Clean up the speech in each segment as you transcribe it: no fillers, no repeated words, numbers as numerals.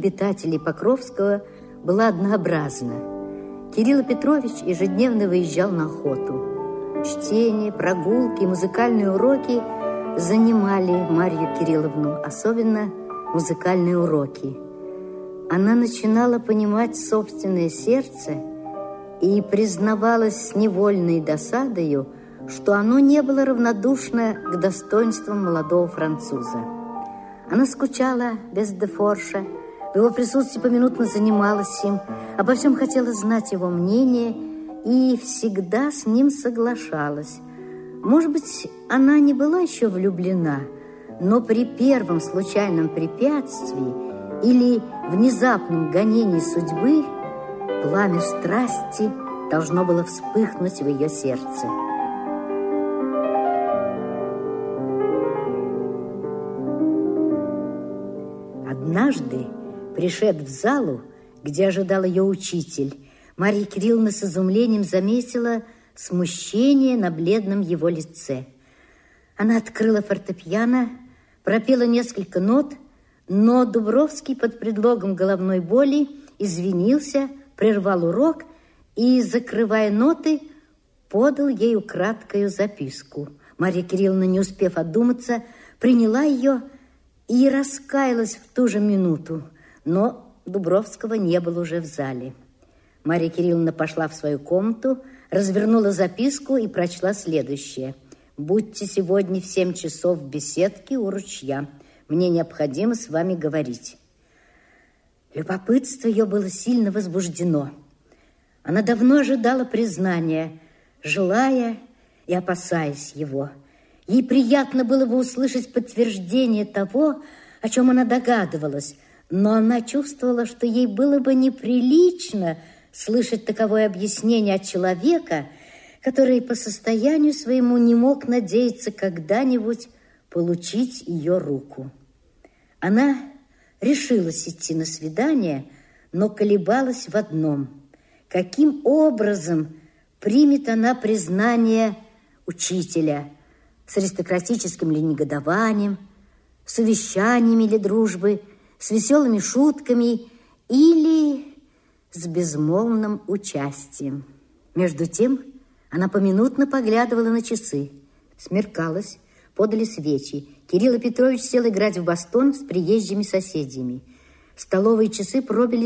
обитателей Покровского была однообразна. Кирилл Петрович ежедневно выезжал на охоту. Чтение, прогулки, музыкальные уроки занимали Марью Кирилловну, особенно музыкальные уроки. Она начинала понимать собственное сердце и признавалась с невольной досадою, что оно не было равнодушно к достоинствам молодого француза. Она скучала без Дефоржа, в его присутствии поминутно занималась им, обо всем хотела знать его мнение и всегда с ним соглашалась. Может быть, она не была еще влюблена, но при первом случайном препятствии или внезапном гонении судьбы пламя страсти должно было вспыхнуть в ее сердце. Однажды, пришед в залу, где ожидал ее учитель, Марья Кирилловна с изумлением заметила смущение на бледном его лице. Она открыла фортепиано, пропела несколько нот, но Дубровский под предлогом головной боли извинился, прервал урок и, закрывая ноты, подал ей украдкою записку. Марья Кирилловна, не успев одуматься, приняла ее и раскаялась в ту же минуту, но Дубровского не было уже в зале. Марья Кирилловна пошла в свою комнату, развернула записку и прочла следующее. «Будьте сегодня в 7 часов в беседке у ручья. Мне необходимо с вами говорить». Любопытство ее было сильно возбуждено. Она давно ожидала признания, желая и опасаясь его. Ей приятно было бы услышать подтверждение того, о чем она догадывалась, но она чувствовала, что ей было бы неприлично слышать таковое объяснение от человека, который по состоянию своему не мог надеяться когда-нибудь получить ее руку. Она решилась идти на свидание, но колебалась в одном. Каким образом примет она признание учителя? С аристократическим ли негодованием, с увещаниями или дружбы, с веселыми шутками или с безмолвным участием? Между тем она поминутно поглядывала на часы. Смеркалось, подали свечи. Кирилл Петрович сел играть в бастон с приезжими соседями. Столовые часы пробили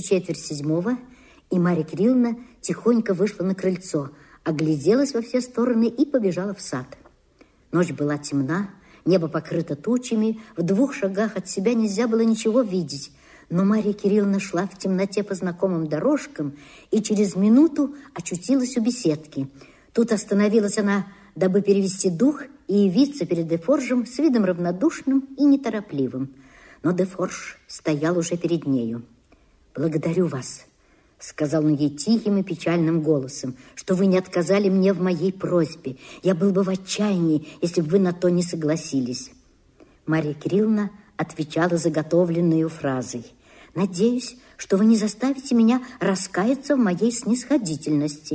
3:15, и Марья Кирилловна тихонько вышла на крыльцо, огляделась во все стороны и побежала в сад. Ночь была темна, небо покрыто тучами, в 2 шагах от себя нельзя было ничего видеть. Но Марья Кирилловна шла в темноте по знакомым дорожкам и через минуту очутилась у беседки. Тут остановилась она, дабы перевести дух и явиться перед Дефоржем с видом равнодушным и неторопливым. Но Дефорж стоял уже перед нею. «Благодарю вас», — сказал он ей тихим и печальным голосом, «что вы не отказали мне в моей просьбе. Я был бы в отчаянии, если бы вы на то не согласились». Марья Кирилловна отвечала заготовленную фразой: «Надеюсь, что вы не заставите меня раскаяться в моей снисходительности».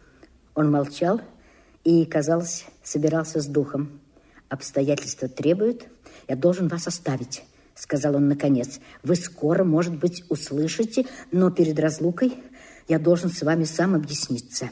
Он молчал и, казалось, собирался с духом. «Обстоятельства требуют, я должен вас оставить», — сказал он наконец. «Вы скоро, может быть, услышите, но перед разлукой я должен с вами сам объясниться».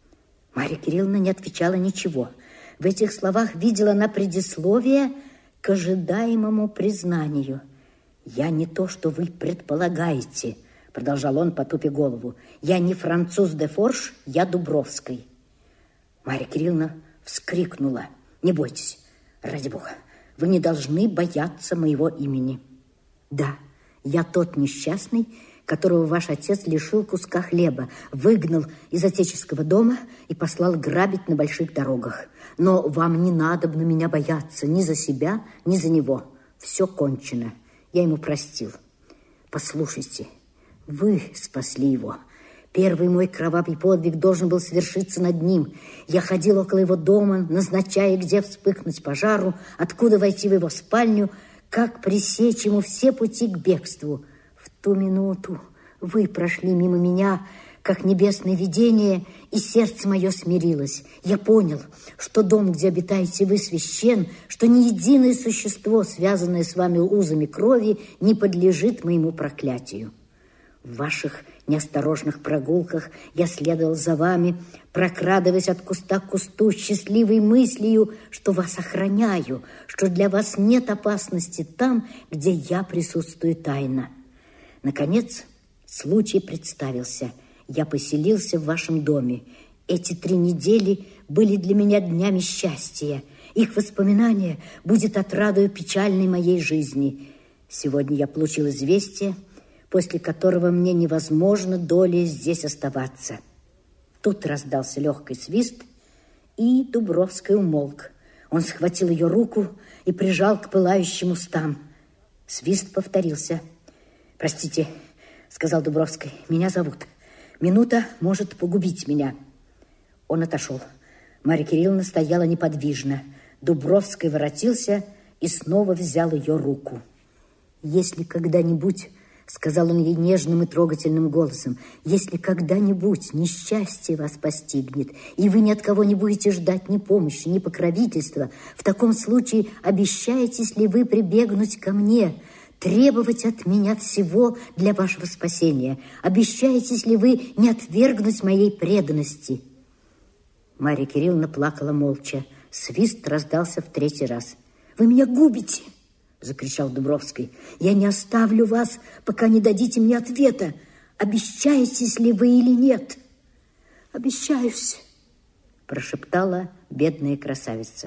Марья Кирилловна не отвечала ничего. В этих словах видела она предисловие к ожидаемому признанию. «Я не то, что вы предполагаете», — продолжал он, потупя голову. «Я не француз Дефорж, я Дубровский». Марья Кирилловна вскрикнула: «Не бойтесь, ради Бога, вы не должны бояться моего имени». «Да, я тот несчастный, которого ваш отец лишил куска хлеба, выгнал из отеческого дома и послал грабить на больших дорогах. Но вам не надобно меня бояться ни за себя, ни за него. Все кончено. Я ему простил. Послушайте, вы спасли его. Первый мой кровавый подвиг должен был свершиться над ним. Я ходил около его дома, назначая, где вспыхнуть пожару, откуда войти в его спальню, как пресечь ему все пути к бегству. В ту минуту вы прошли мимо меня, как небесное видение, и сердце мое смирилось. Я понял, что дом, где обитаете вы, священ, что ни единое существо, связанное с вами узами крови, не подлежит моему проклятию. В ваших неосторожных прогулках я следовал за вами, прокрадываясь от куста к кусту, счастливой мыслью, что вас охраняю, что для вас нет опасности там, где я присутствую тайно. Наконец, случай представился. Я поселился в вашем доме. Эти 3 недели были для меня днями счастья. Их воспоминание будет отрадою печальной моей жизни. Сегодня я получил известие, после которого мне невозможно долей здесь оставаться. Тут раздался легкий свист, и Дубровский умолк. Он схватил ее руку и прижал к пылающим устам. Свист повторился. «Простите», — сказал Дубровский, — «меня зовут. Минута может погубить меня». Он отошел. Марья Кирилловна стояла неподвижно. Дубровский воротился и снова взял ее руку. «Если когда-нибудь, — сказал он ей нежным и трогательным голосом, — если когда-нибудь несчастье вас постигнет, и вы ни от кого не будете ждать ни помощи, ни покровительства, в таком случае обещаетесь ли вы прибегнуть ко мне, требовать от меня всего для вашего спасения? Обещаетесь ли вы не отвергнуть моей преданности?» Марья Кирилловна плакала молча. Свист раздался в 3-й раз. «Вы меня губите!» — закричал Дубровский. «Я не оставлю вас, пока не дадите мне ответа. Обещаетесь ли вы или нет?» «Обещаюсь», — прошептала бедная красавица.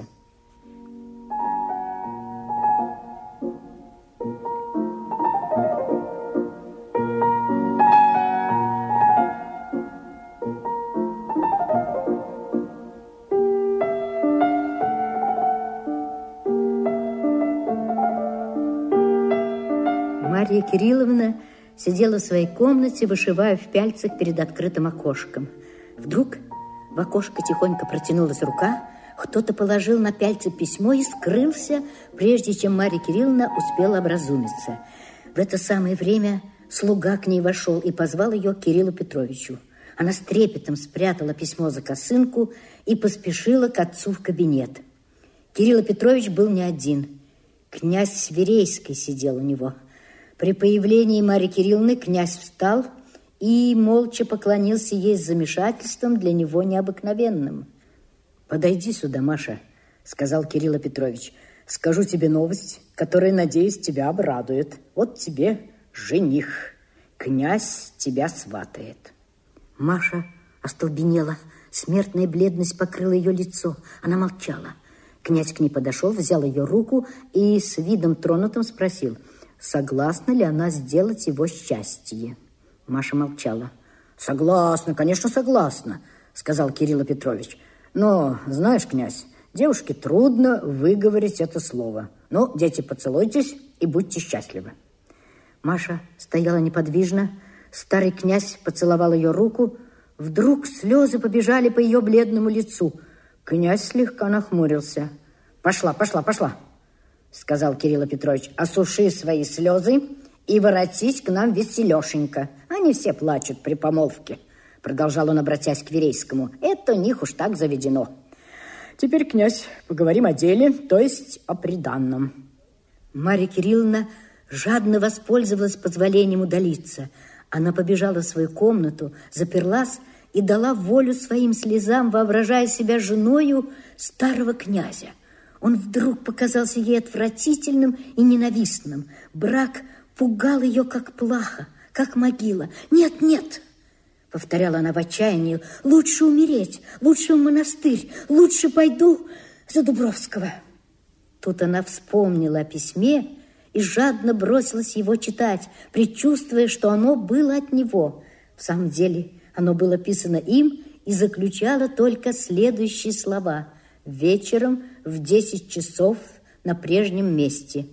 Марья Кирилловна сидела в своей комнате, вышивая в пяльцах перед открытым окошком. Вдруг в окошко тихонько протянулась рука, кто-то положил на пяльцы письмо и скрылся, прежде чем Марья Кирилловна успела образумиться. В это самое время слуга к ней вошел и позвал ее к Кириллу Петровичу. Она с трепетом спрятала письмо за косынку и поспешила к отцу в кабинет. Кирилл Петрович был не один. Князь Свирейский сидел у него. При появлении Марьи Кирилловны князь встал и молча поклонился ей с замешательством, для него необыкновенным. «Подойди сюда, Маша», — сказал Кирилл Петрович. «Скажу тебе новость, которая, надеюсь, тебя обрадует. Вот тебе жених. Князь тебя сватает». Маша остолбенела. Смертная бледность покрыла ее лицо. Она молчала. Князь к ней подошел, взял ее руку и с видом тронутым спросил, согласна ли она сделать его счастье. Маша молчала. «Согласна, конечно, согласна», — сказал Кирилл Петрович. «Но, знаешь, князь, девушке трудно выговорить это слово. Ну, дети, поцелуйтесь и будьте счастливы». Маша стояла неподвижно. Старый князь поцеловал ее руку. Вдруг слезы побежали по ее бледному лицу. Князь слегка нахмурился. «Пошла, — сказал Кирилл Петрович, — осуши свои слезы и воротись к нам веселешенько. Они все плачут при помолвке», — продолжал он, обратясь к Верейскому. «Это у них уж так заведено. Теперь, князь, поговорим о деле, то есть о приданном». Марья Кирилловна жадно воспользовалась позволением удалиться. Она побежала в свою комнату, заперлась и дала волю своим слезам, воображая себя женою старого князя. Он вдруг показался ей отвратительным и ненавистным. Брак пугал ее, как плаха, как могила. «Нет, нет!» — повторяла она в отчаянии. «Лучше умереть, лучше в монастырь, лучше пойду за Дубровского». Тут она вспомнила о письме и жадно бросилась его читать, предчувствуя, что оно было от него. В самом деле оно было писано им и заключало только следующие слова: «Вечером в 10 часов на прежнем месте».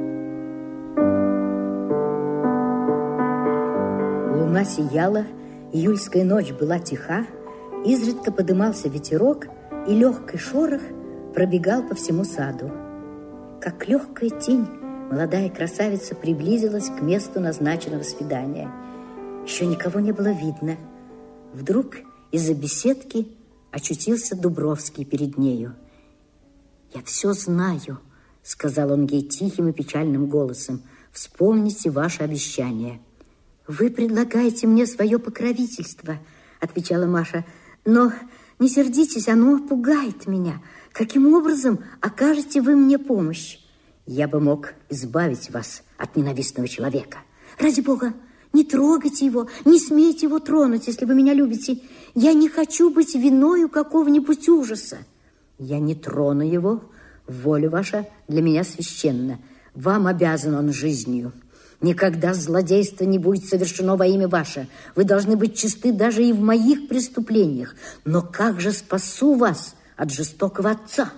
Луна сияла, Июльская ночь была тиха, изредка подымался ветерок, и легкий шорох пробегал по всему саду. Как легкая тень, молодая красавица приблизилась к месту назначенного свидания. Еще никого не было видно. Вдруг из-за беседки очутился Дубровский перед нею. «Я все знаю», — сказал он ей тихим и печальным голосом. «Вспомните ваше обещание». «Вы предлагаете мне свое покровительство», — отвечала Маша. «Но не сердитесь, оно пугает меня. Каким образом окажете вы мне помощь?» «Я бы мог избавить вас от ненавистного человека». «Ради Бога, не трогайте его, не смейте его тронуть, если вы меня любите. Я не хочу быть виною какого-нибудь ужаса». «Я не трону его. Воля ваша для меня священна. Вам обязан он жизнью. Никогда злодейство не будет совершено во имя ваше. Вы должны быть чисты даже и в моих преступлениях. Но как же спасу вас от жестокого отца?»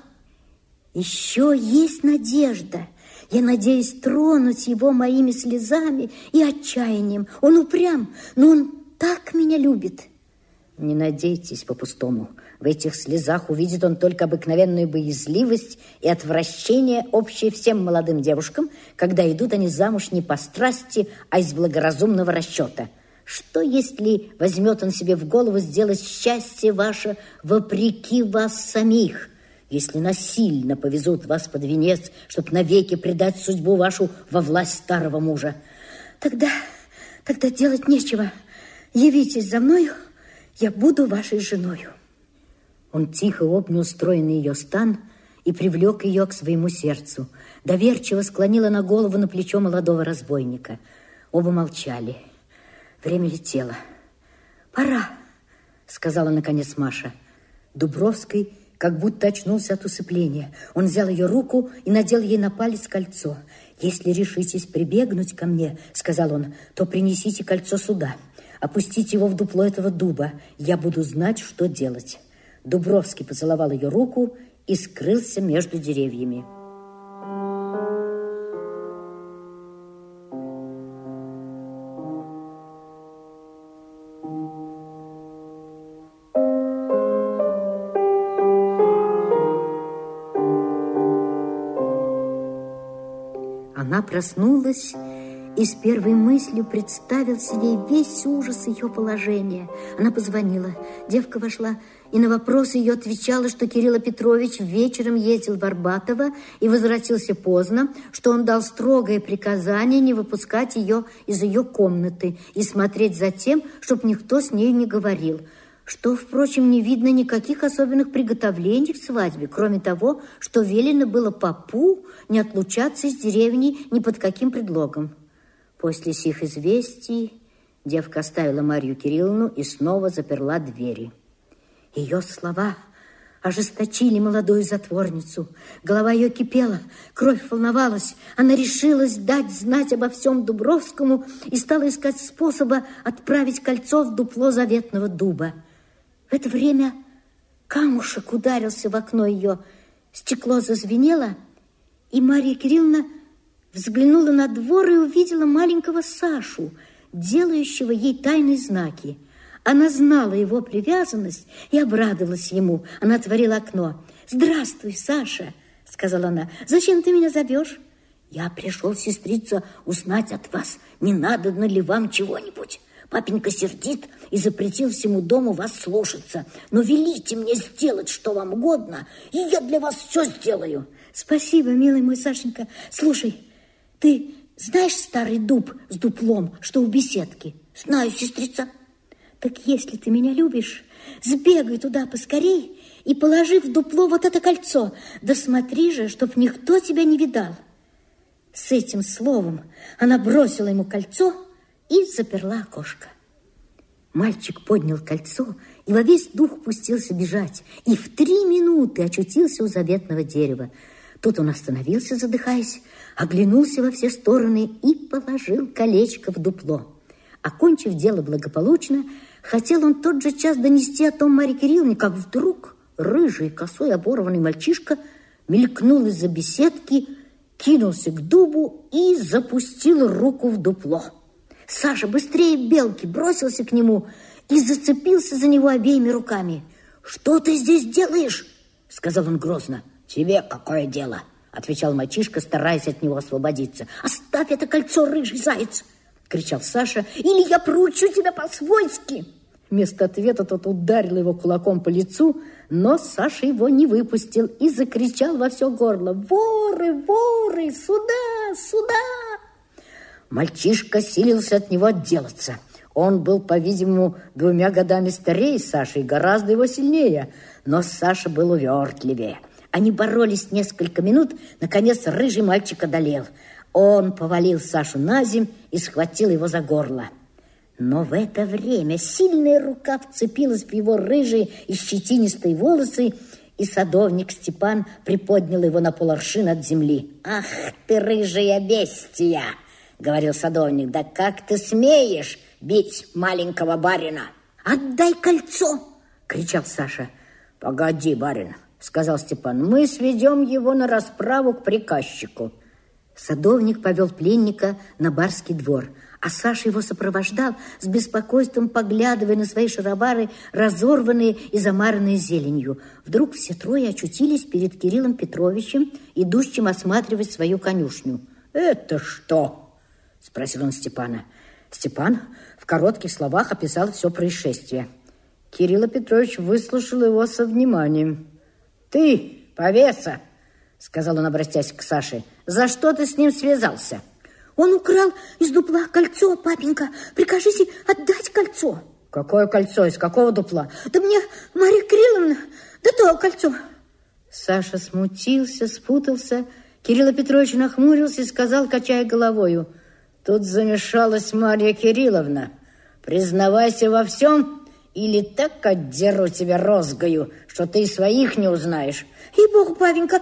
«Еще есть надежда. Я надеюсь тронуть его моими слезами и отчаянием. Он упрям, но он так меня любит». «Не надейтесь по-пустому. В этих слезах увидит он только обыкновенную боязливость и отвращение, общее всем молодым девушкам, когда идут они замуж не по страсти, а из благоразумного расчета. Что, если возьмет он себе в голову сделать счастье ваше вопреки вас самих? Если насильно повезут вас под венец, чтоб навеки предать судьбу вашу во власть старого мужа? Тогда делать нечего. Явитесь за мною, я буду вашей женою». Он тихо обнял стройный ее стан и привлек ее к своему сердцу. Доверчиво склонила на голову на плечо молодого разбойника. Оба молчали. Время летело. «Пора», — сказала наконец Маша. Дубровский как будто очнулся от усыпления. Он взял ее руку и надел ей на палец кольцо. «Если решитесь прибегнуть ко мне, — сказал он, — то принесите кольцо сюда. Опустите его в дупло этого дуба. Я буду знать, что делать». Дубровский поцеловал ее руку и скрылся между деревьями. Она проснулась и с первой мыслью представил себе весь ужас ее положения. Она позвонила. Девка вошла и на вопрос ее отвечала, что Кирилл Петрович вечером ездил в Арбатово и возвратился поздно, что он дал строгое приказание не выпускать ее из ее комнаты и смотреть за тем, чтобы никто с нею не говорил. Что, впрочем, не видно никаких особенных приготовлений к свадьбе, кроме того, что велено было попу не отлучаться из деревни ни под каким предлогом. После сих известий девка оставила Марью Кирилловну и снова заперла двери. Ее слова ожесточили молодую затворницу. Голова ее кипела, кровь волновалась. Она решилась дать знать обо всем Дубровскому и стала искать способа отправить кольцо в дупло заветного дуба. В это время камушек ударился в окно ее, стекло зазвенело, и Марья Кирилловна взглянула на двор и увидела маленького Сашу, делающего ей тайные знаки. Она знала его привязанность и обрадовалась ему. Она отворила окно. «Здравствуй, Саша», — сказала она. «Зачем ты меня зовешь?» «Я пришел, сестрица, узнать от вас, не надобно ли вам чего-нибудь. Папенька сердит и запретил всему дому вас слушаться. Но велите мне сделать, что вам угодно, и я для вас все сделаю». «Спасибо, милый мой Сашенька. Слушай, ты знаешь старый дуб с дуплом, что у беседки?» «Знаю, сестрица». «Так если ты меня любишь, сбегай туда поскорей и положи в дупло вот это кольцо. Да смотри же, чтоб никто тебя не видал». С этим словом она бросила ему кольцо и заперла окошко. Мальчик поднял кольцо и во весь дух пустился бежать, и в 3 минуты очутился у заветного дерева. Тут он остановился, задыхаясь, оглянулся во все стороны и положил колечко в дупло. Окончив дело благополучно, хотел он тот же час донести о том Марье Кирилловне, как вдруг рыжий, косой, оборванный мальчишка мелькнул из-за беседки, кинулся к дубу и запустил руку в дупло. Саша быстрее белки бросился к нему и зацепился за него обеими руками. «Что ты здесь делаешь?» — сказал он грозно. «Тебе какое дело?» — отвечал мальчишка, стараясь от него освободиться. «Оставь это кольцо, рыжий заяц!» — кричал Саша. «Или я проучу тебя по-свойски!» Вместо ответа тот ударил его кулаком по лицу, но Саша его не выпустил и закричал во все горло: «Воры, воры, сюда, сюда!» Мальчишка силился от него отделаться. Он был, по-видимому, 2 годами старее Саши и гораздо его сильнее, но Саша был увертливее. Они боролись несколько минут, наконец рыжий мальчик одолел. Он повалил Сашу на землю и схватил его за горло. Но в это время сильная рука вцепилась в его рыжие и щетинистые волосы, и садовник Степан приподнял его на поларшин от земли. «Ах ты, рыжая бестия!» — говорил садовник. «Да как ты смеешь бить маленького барина?» «Отдай кольцо!» — кричал Саша. «Погоди, барин!» — сказал Степан. «Мы сведем его на расправу к приказчику». Садовник повел пленника на барский двор, а Саша его сопровождал, с беспокойством поглядывая на свои шаровары, разорванные и замаранные зеленью. Вдруг все трое очутились перед Кириллом Петровичем, идущим осматривать свою конюшню. «Это что?» — спросил он Степана. Степан в коротких словах описал все происшествие. Кирилл Петрович выслушал его со вниманием. «Ты, повеса!» — сказал он, обратясь к Саше. «За что ты с ним связался?» «Он украл из дупла кольцо, папенька. Прикажите отдать кольцо». «Какое кольцо? Из какого дупла?» «Да мне Марья Кирилловна, да то кольцо». Саша смутился, спутался. Кирилл Петрович нахмурился и сказал, качая головою: «Тут замешалась Марья Кирилловна. Признавайся во всем, или так отдеру тебя розгою, что ты и своих не узнаешь». «Ей-богу, папенька,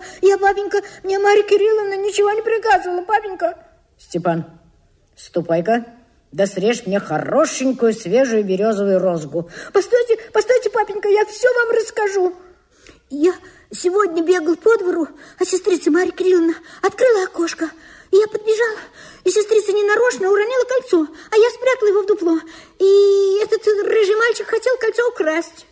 мне Марья Кирилловна ничего не приказывала, папенька». «Степан, ступай-ка, да срежь мне хорошенькую свежую березовую розгу». Постойте, папенька, я все вам расскажу. Я сегодня бегал по двору, а сестрица Марья Кирилловна открыла окошко. И я подбежала, и сестрица ненарочно уронила кольцо, а я спрятала его в дупло. И этот рыжий мальчик хотел кольцо украсть».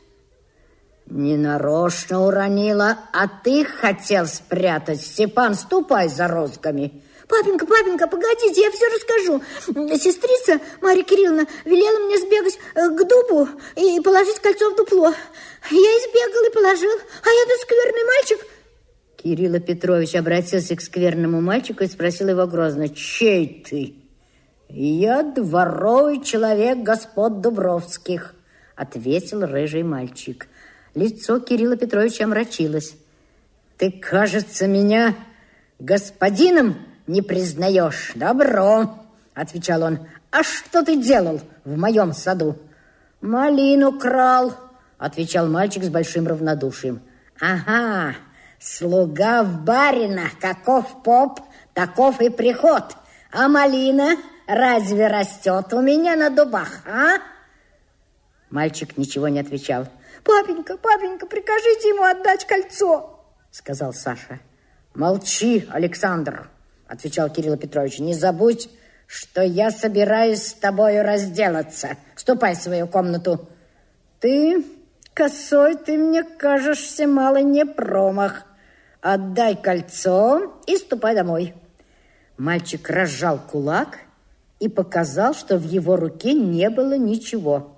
«Ненарочно уронила, а ты хотел спрятать. Степан, ступай за розгами». «Папенька, погодите, я все расскажу. Сестрица Марья Кирилловна велела мне сбегать к дубу и положить кольцо в дупло. Я избегал и положил, а этот скверный мальчик...» Кирилл Петрович обратился к скверному мальчику и спросил его грозно: «Чей ты?» «Я дворовый человек господ Дубровских», — ответил рыжий мальчик. Лицо Кирилла Петровича омрачилось. «Ты, кажется, меня господином не признаешь?» «Добро», — отвечал он. «А что ты делал в моем саду?» «Малину крал», — отвечал мальчик с большим равнодушием. «Ага, слуга в барина, каков поп, таков и приход. А малина разве растет у меня на дубах, а?» Мальчик ничего не отвечал. «Папенька, прикажите ему отдать кольцо», — сказал Саша. «Молчи, Александр», — отвечал Кирилл Петрович. «Не забудь, что я собираюсь с тобою разделаться. Ступай в свою комнату». «Ты, косой, ты мне кажешься малый не промах. Отдай кольцо и ступай домой». Мальчик разжал кулак и показал, что в его руке не было ничего.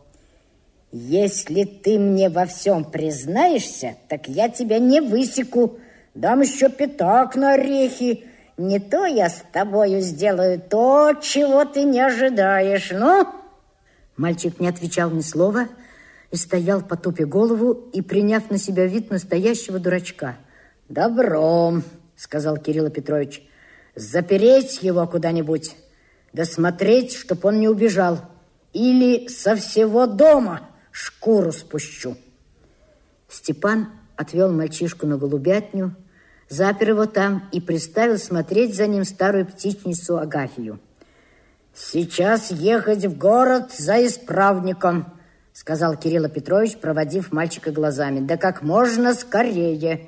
«Если ты мне во всем признаешься, так я тебя не высеку. Дам еще пятак на орехи. Не то я с тобою сделаю то, чего ты не ожидаешь. Ну?» Мальчик не отвечал ни слова и стоял, потупя голову и приняв на себя вид настоящего дурачка. «Добро», — сказал Кирилл Петрович, — «запереть его куда-нибудь, да смотреть, чтоб он не убежал, или со всего дома шкуру спущу». Степан отвел мальчишку на голубятню, запер его там и приставил смотреть за ним старую птичницу Агафью. «Сейчас ехать в город за исправником», — сказал Кирилл Петрович, проводив мальчика глазами. «Да как можно скорее».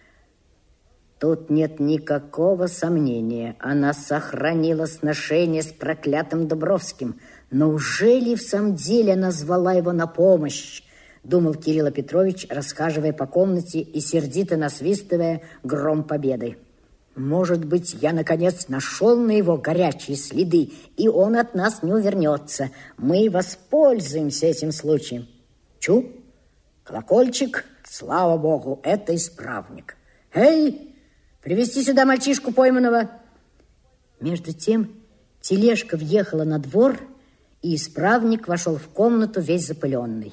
Тут нет никакого сомнения. Она сохранила сношение с проклятым Дубровским. Но уже ли в самом деле она звала его на помощь? Думал Кирилл Петрович, расхаживая по комнате и сердито насвистывая гром победы. Может быть, я, наконец, нашел на его горячие следы, и он от нас не увернется. Мы воспользуемся этим случаем. Чу, колокольчик, слава богу, это исправник. Эй, привести сюда мальчишку пойманного. Между тем тележка въехала на двор, и исправник вошел в комнату весь запыленный.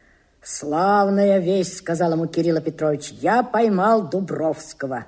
«Славная весть», — сказал ему Кирилл Петрович, — «я поймал Дубровского».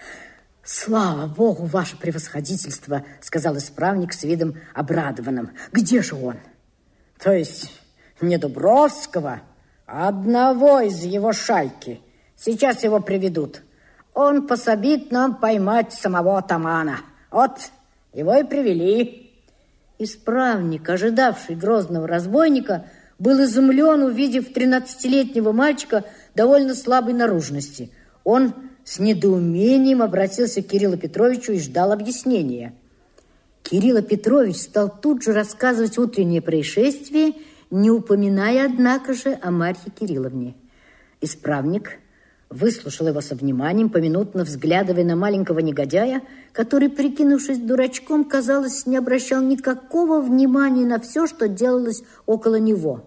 «Слава богу, ваше превосходительство», — сказал исправник с видом обрадованным. «Где же он?» «То есть не Дубровского, а одного из его шайки. Сейчас его приведут. Он пособит нам поймать самого атамана. Вот, его и привели». Исправник, ожидавший грозного разбойника, был изумлен, увидев 13-летнего мальчика довольно слабой наружности. Он с недоумением обратился к Кириллу Петровичу и ждал объяснения. Кирилл Петрович стал тут же рассказывать утреннее происшествие, не упоминая, однако же, о Марье Кирилловне. Исправник выслушал его со вниманием, поминутно взглядывая на маленького негодяя, который, прикинувшись дурачком, казалось, не обращал никакого внимания на все, что делалось около него.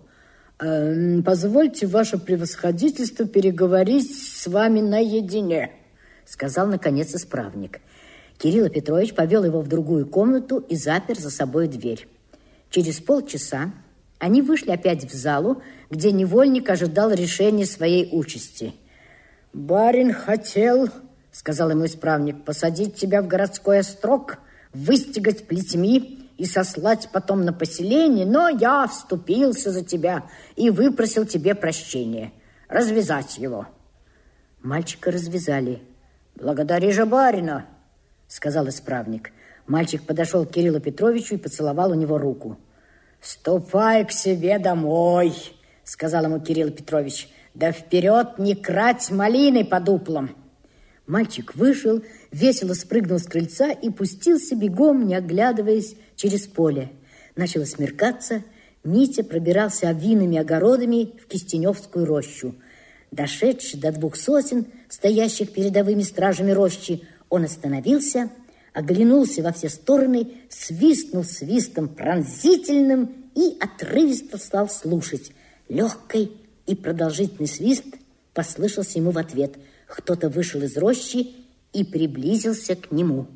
«Позвольте, ваше превосходительство, переговорить с вами наедине», сказал, наконец, исправник. Кирилл Петрович повел его в другую комнату и запер за собой дверь. Через полчаса они вышли опять в залу, где невольник ожидал решения своей участи. «Барин хотел, — сказал ему исправник, — посадить тебя в городской острог, выстегать плетьми и сослать потом на поселение, но я вступился за тебя и выпросил тебе прощения. Развязать его». Мальчика развязали. «Благодари же барина, — сказал исправник. Мальчик подошел к Кириллу Петровичу и поцеловал у него руку. «Ступай к себе домой, — сказал ему Кирилл Петрович, — да вперед не крать малиной по дуплам». Мальчик вышел, весело спрыгнул с крыльца и пустился бегом, не оглядываясь, через поле. Начало смеркаться, Митя пробирался овинными огородами в Кистеневскую рощу. Дошедший до 2 сосен, стоящих передовыми стражами рощи, он остановился, оглянулся во все стороны, свистнул свистом пронзительным и отрывисто стал слушать. Легкий и продолжительный свист послышался ему в ответ. Кто-то вышел из рощи и приблизился к нему.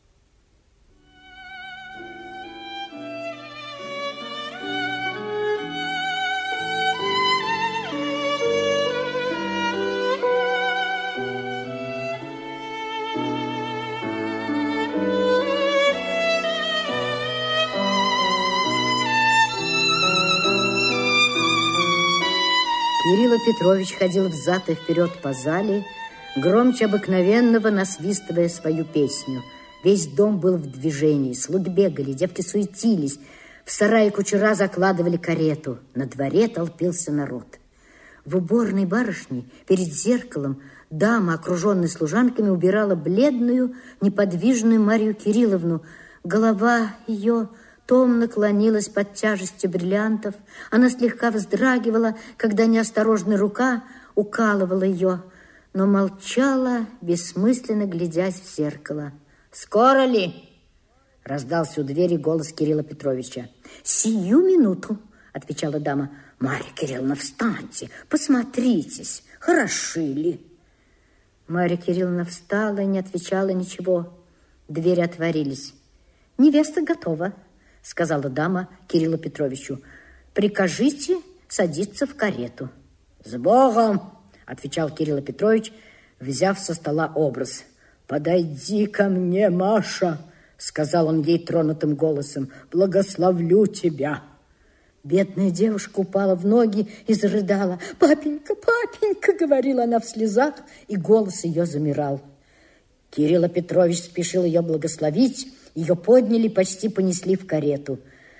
Кирилл Петрович ходил взад и вперед по зале, громче обыкновенного насвистывая свою песню. Весь дом был в движении, слуги бегали, девки суетились, в сарае кучера закладывали карету, на дворе толпился народ. В уборной барышни перед зеркалом дама, окруженная служанками, убирала бледную, неподвижную Марью Кирилловну. Голова ее томно клонилась под тяжестью бриллиантов. Она слегка вздрагивала, когда неосторожная рука укалывала ее, но молчала, бессмысленно глядясь в зеркало. «Скоро ли?» — раздался у двери голос Кирилла Петровича. «Сию минуту», — отвечала дама. «Марья Кирилловна, встаньте, посмотритесь, хороши ли?» Марья Кирилловна встала и не отвечала ничего. Двери отворились. «Невеста готова», — сказала дама Кириллу Петровичу. «Прикажите садиться в карету». «С Богом!» — отвечал Кирилл Петрович, взяв со стола образ. «Подойди ко мне, Маша!» — сказал он ей тронутым голосом. «Благословлю тебя!» Бедная девушка упала в ноги и зарыдала. «Папенька, папенька!» — говорила она в слезах, и голос ее замирал. Кирилл Петрович спешил ее благословить. Ее подняли, почти понесли в карету.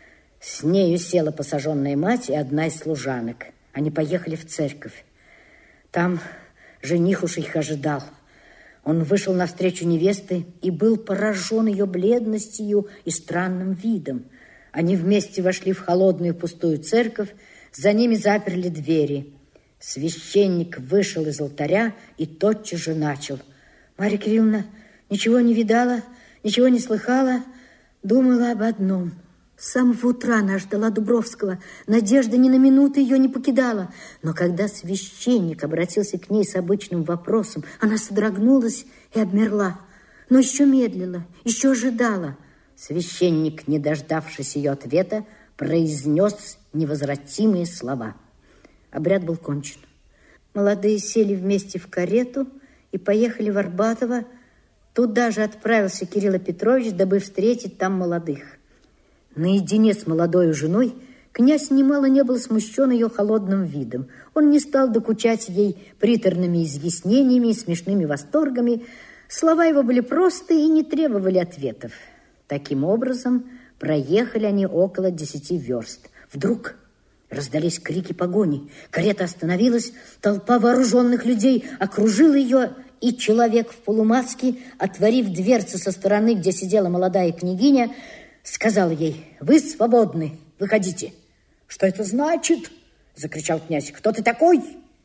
С нею села посаженная мать и одна из служанок. Они поехали в церковь. Там жених уж их ожидал. Он вышел навстречу невесты и был поражен ее бледностью и странным видом. Они вместе вошли в холодную пустую церковь, за ними заперли двери. Священник вышел из алтаря и тотчас же начал. Марья Кирилловна ничего не видала, ничего не слыхала, думала об одном. С самого утра она ждала Дубровского. Надежда ни на минуту ее не покидала. Но когда священник обратился к ней с обычным вопросом, она содрогнулась и обмерла. Но еще медлила, еще ожидала. Священник, не дождавшись ее ответа, произнес невозвратимые слова. Обряд был кончен. Молодые сели вместе в карету и поехали в Арбатово. Туда же отправился Кирилл Петрович, дабы встретить там молодых. Наедине с молодой женой князь немало не был смущен ее холодным видом. Он не стал докучать ей приторными изъяснениями и смешными восторгами. Слова его были просты и не требовали ответов. Таким образом, проехали они около 10 верст. Вдруг раздались крики погони. Карета остановилась, толпа вооруженных людей окружила ее, и человек в полумаске, отворив дверцу со стороны, где сидела молодая княгиня, сказал ей: «Вы свободны, выходите». «Что это значит?» — закричал князь. «Кто ты такой?»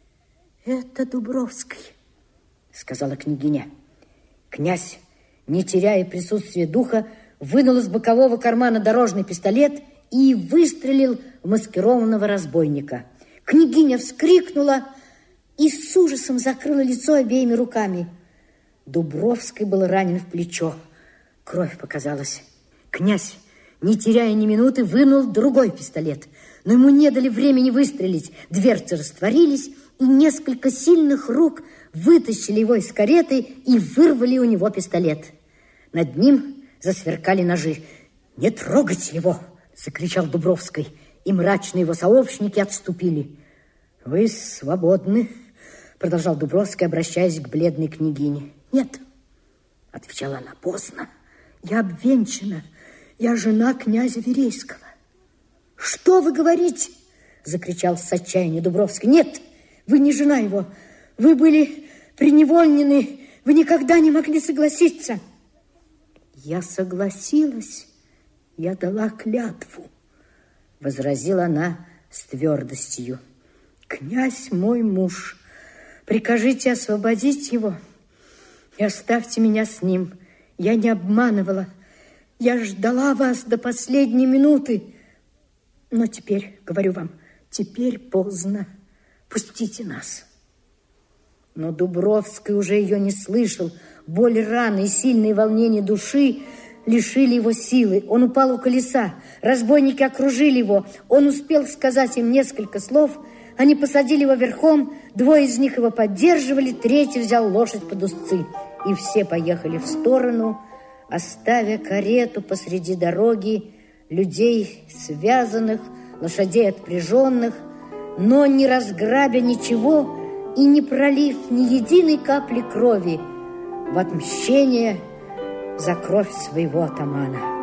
«Это Дубровский», — сказала княгиня. Князь, не теряя присутствия духа, вынул из бокового кармана дорожный пистолет и выстрелил в маскированного разбойника. Княгиня вскрикнула и с ужасом закрыла лицо обеими руками. Дубровский был ранен в плечо. Кровь показалась. Князь, не теряя ни минуты, вынул другой пистолет. Но ему не дали времени выстрелить. Дверцы растворились, и несколько сильных рук вытащили его из кареты и вырвали у него пистолет. Над ним засверкали ножи. «Не трогать его!» — закричал Дубровский, и мрачные его сообщники отступили. «Вы свободны», — продолжал Дубровский, обращаясь к бледной княгине. «Нет», — отвечала она, — «поздно. Я обвенчана. Я жена князя Верейского». «Что вы говорите?» — закричал с отчаянием Дубровский. «Нет, вы не жена его. Вы были преневольнены. Вы никогда не могли согласиться». «Я согласилась. Я дала клятву», — возразила она с твердостью. «Князь мой муж. Прикажите освободить его и оставьте меня с ним. Я не обманывала. Я ждала вас до последней минуты. Но теперь, говорю вам, теперь поздно. Пустите нас». Но Дубровский уже ее не слышал. Боль раны и сильные волнения души лишили его силы. Он упал у колеса. Разбойники окружили его. Он успел сказать им несколько слов. Они посадили его верхом. 2 из них его поддерживали, 3 взял лошадь под узцы. И все поехали в сторону, оставя карету посреди дороги, людей связанных, лошадей отпряженных, но не разграбя ничего и не пролив ни единой капли крови в отмщение за кровь своего атамана.